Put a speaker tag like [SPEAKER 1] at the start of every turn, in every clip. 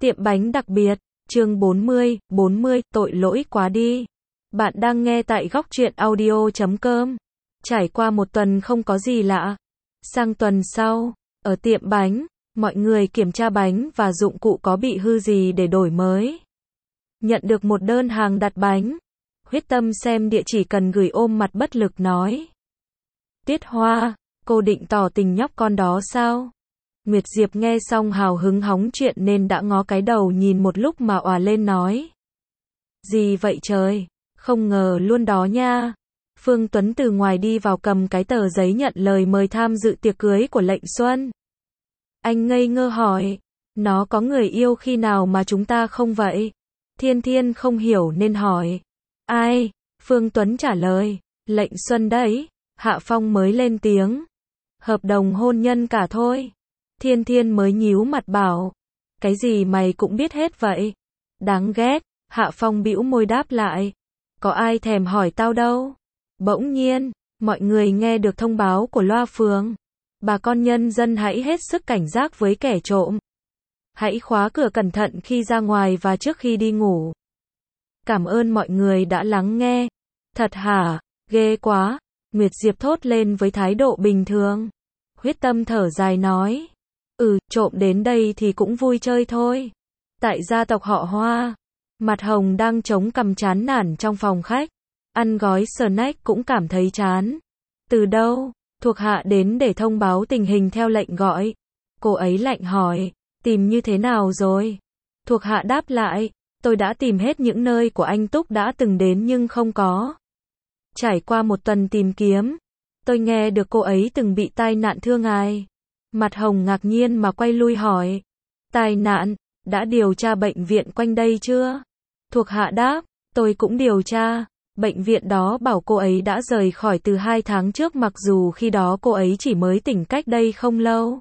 [SPEAKER 1] Tiệm bánh đặc biệt, chương 40, tội lỗi quá đi. Bạn đang nghe tại góc truyện audio.com. Trải qua một tuần không có gì lạ. Sang tuần sau, ở tiệm bánh, mọi người kiểm tra bánh và dụng cụ có bị hư gì để đổi mới. Nhận được một đơn hàng đặt bánh. Huyết Tâm xem địa chỉ cần gửi ôm mặt bất lực nói. Tiết Hoa, cô định tỏ tình nhóc con đó sao? Nguyệt Diệp nghe xong hào hứng hóng chuyện nên đã ngó cái đầu nhìn một lúc mà òa lên nói. Gì vậy trời, không ngờ luôn đó nha. Phương Tuấn từ ngoài đi vào cầm cái tờ giấy nhận lời mời tham dự tiệc cưới của Lệnh Xuân. Anh ngây ngơ hỏi, nó có người yêu khi nào mà chúng ta không vậy? Thiên Thiên không hiểu nên hỏi. Ai? Phương Tuấn trả lời, Lệnh Xuân đấy. Hạ Phong mới lên tiếng. Hợp đồng hôn nhân cả thôi. Thiên Thiên mới nhíu mặt bảo. Cái gì mày cũng biết hết vậy? Đáng ghét. Hạ Phong bĩu môi đáp lại. Có ai thèm hỏi tao đâu. Bỗng nhiên, mọi người nghe được thông báo của loa phường. Bà con nhân dân hãy hết sức cảnh giác với kẻ trộm. Hãy khóa cửa cẩn thận khi ra ngoài và trước khi đi ngủ. Cảm ơn mọi người đã lắng nghe. Thật hả? Ghê quá. Nguyệt Diệp thốt lên với thái độ bình thường. Huyết Tâm thở dài nói. Trộm đến đây thì cũng vui chơi thôi. Tại gia tộc họ Hoa. Mặt Hồng đang chống cằm chán nản trong phòng khách. Ăn gói snack cũng cảm thấy chán. Từ đâu? Thuộc hạ đến để thông báo tình hình theo lệnh gọi. Cô ấy lạnh hỏi. Tìm như thế nào rồi? Thuộc hạ đáp lại. Tôi đã tìm hết những nơi của anh Túc đã từng đến nhưng không có. Trải qua một tuần tìm kiếm, tôi nghe được cô ấy từng bị tai nạn thưa ngài. Mặt Hồng ngạc nhiên mà quay lui hỏi. Tai nạn? Đã điều tra bệnh viện quanh đây chưa? Thuộc hạ đáp, tôi cũng điều tra. Bệnh viện đó bảo cô ấy đã rời khỏi từ 2 tháng trước mặc dù khi đó cô ấy chỉ mới tỉnh cách đây không lâu.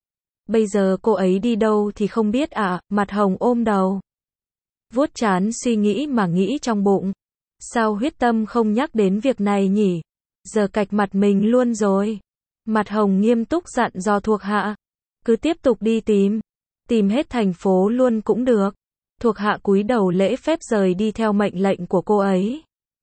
[SPEAKER 1] Bây giờ cô ấy đi đâu thì không biết ạ. Mặt Hồng ôm đầu. Vuốt trán suy nghĩ mà nghĩ trong bụng. Sao Huyết Tâm không nhắc đến việc này nhỉ? Giờ cạch mặt mình luôn rồi. Mặt Hồng nghiêm túc dặn dò thuộc hạ. Cứ tiếp tục đi tìm. Tìm hết thành phố luôn cũng được. Thuộc hạ cúi đầu lễ phép rời đi theo mệnh lệnh của cô ấy.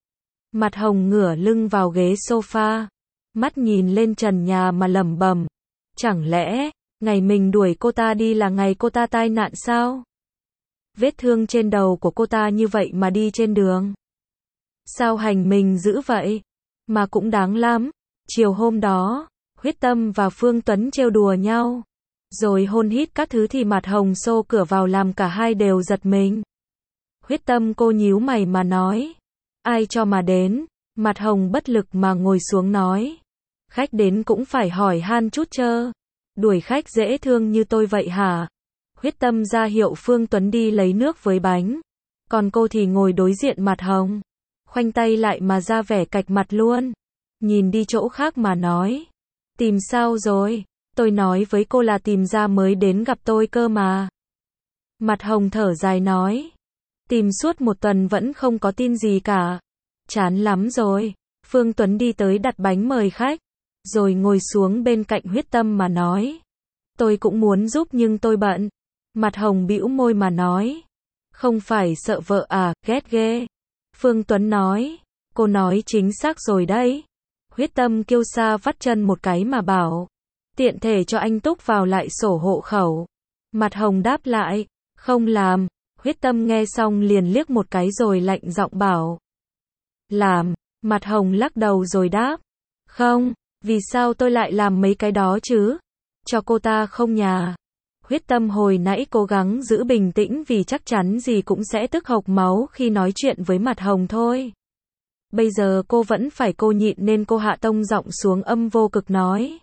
[SPEAKER 1] Mặt Hồng ngửa lưng vào ghế sofa. Mắt nhìn lên trần nhà mà lẩm bẩm. Chẳng lẽ, ngày mình đuổi cô ta đi là ngày cô ta tai nạn sao? Vết thương trên đầu của cô ta như vậy mà đi trên đường. Sao hành mình dữ vậy? Mà cũng đáng lắm. Chiều hôm đó, Huyết Tâm và Phương Tuấn trêu đùa nhau. Rồi hôn hít các thứ thì Mặt Hồng xô cửa vào làm cả hai đều giật mình. Huyết Tâm cô nhíu mày mà nói. Ai cho mà đến? Mặt Hồng bất lực mà ngồi xuống nói. Khách đến cũng phải hỏi han chút chơ. Đuổi khách dễ thương như tôi vậy hả? Huyết Tâm ra hiệu Phương Tuấn đi lấy nước với bánh. Còn cô thì ngồi đối diện Mặt Hồng. Khoanh tay lại mà ra vẻ cạch mặt luôn. Nhìn đi chỗ khác mà nói. Tìm sao rồi? Tôi nói với cô là tìm ra mới đến gặp tôi cơ mà. Mặt Hồng thở dài nói. Tìm suốt một tuần vẫn không có tin gì cả. Chán lắm rồi. Phương Tuấn đi tới đặt bánh mời khách. Rồi ngồi xuống bên cạnh Huyết Tâm mà nói. Tôi cũng muốn giúp nhưng tôi bận. Mặt Hồng bĩu môi mà nói. Không phải sợ vợ à, ghét ghê. Phương Tuấn nói. Cô nói chính xác rồi đấy. Huyết Tâm kiêu sa vắt chân một cái mà bảo. Tiện thể cho anh Túc vào lại sổ hộ khẩu. Mặt Hồng đáp lại. Không làm. Huyết Tâm nghe xong liền liếc một cái rồi lạnh giọng bảo. Làm. Mặt Hồng lắc đầu rồi đáp. Không. Vì sao tôi lại làm mấy cái đó chứ? Cho cô ta không nhà. Huyết Tâm hồi nãy cố gắng giữ bình tĩnh vì chắc chắn gì cũng sẽ tức hộc máu khi nói chuyện với Mặt Hồng thôi. Bây giờ cô vẫn phải cô nhịn nên cô hạ tông giọng xuống âm vô cực nói.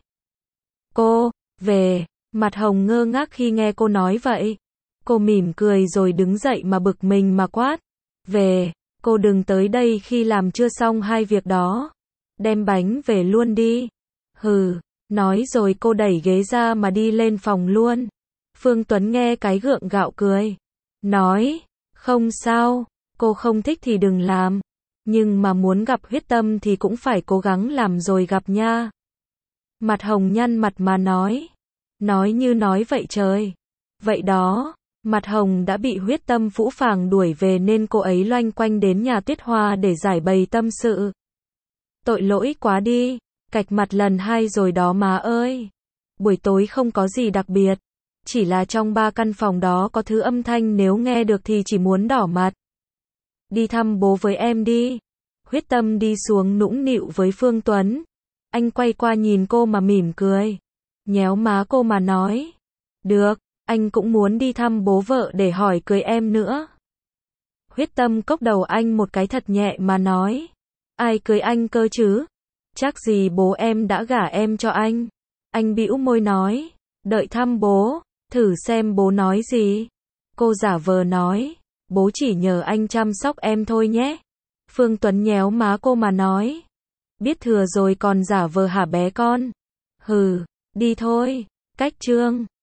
[SPEAKER 1] Cô, về. Mặt Hồng ngơ ngác khi nghe cô nói vậy. Cô mỉm cười rồi đứng dậy mà bực mình mà quát. Về, cô đừng tới đây khi làm chưa xong hai việc đó. Đem bánh về luôn đi. Hừ, nói rồi cô đẩy ghế ra mà đi lên phòng luôn. Phương Tuấn nghe cái gượng gạo cười. Nói, không sao, cô không thích thì đừng làm. Nhưng mà muốn gặp Huyết Tâm thì cũng phải cố gắng làm rồi gặp nha. Mặt Hồng nhăn mặt mà nói. Nói như nói vậy trời. Vậy đó, Mặt Hồng đã bị huyết tâm phũ phàng đuổi về nên cô ấy loanh quanh đến nhà Tuyết Hoa để giải bày tâm sự. Tội lỗi quá đi, cạch mặt lần 2 rồi đó má ơi. Buổi tối không có gì đặc biệt, chỉ là trong 3 căn phòng đó có thứ âm thanh nếu nghe được thì chỉ muốn đỏ mặt. Đi thăm bố với em đi. Huyết tâm đi xuống nũng nịu với Phương Tuấn. Anh quay qua nhìn cô mà mỉm cười, nhéo má cô mà nói. Được, anh cũng muốn đi thăm bố vợ để hỏi cưới em nữa. Huyết tâm cốc đầu anh một cái thật nhẹ mà nói. Ai cưới anh cơ chứ? Chắc gì bố em đã gả em cho anh. Anh bĩu môi nói. Đợi thăm bố, thử xem bố nói gì. Cô giả vờ nói. Bố chỉ nhờ anh chăm sóc em thôi nhé. Phương Tuấn nhéo má cô mà nói. Biết thừa rồi còn giả vờ hả bé con? Hừ, đi thôi. Cách chương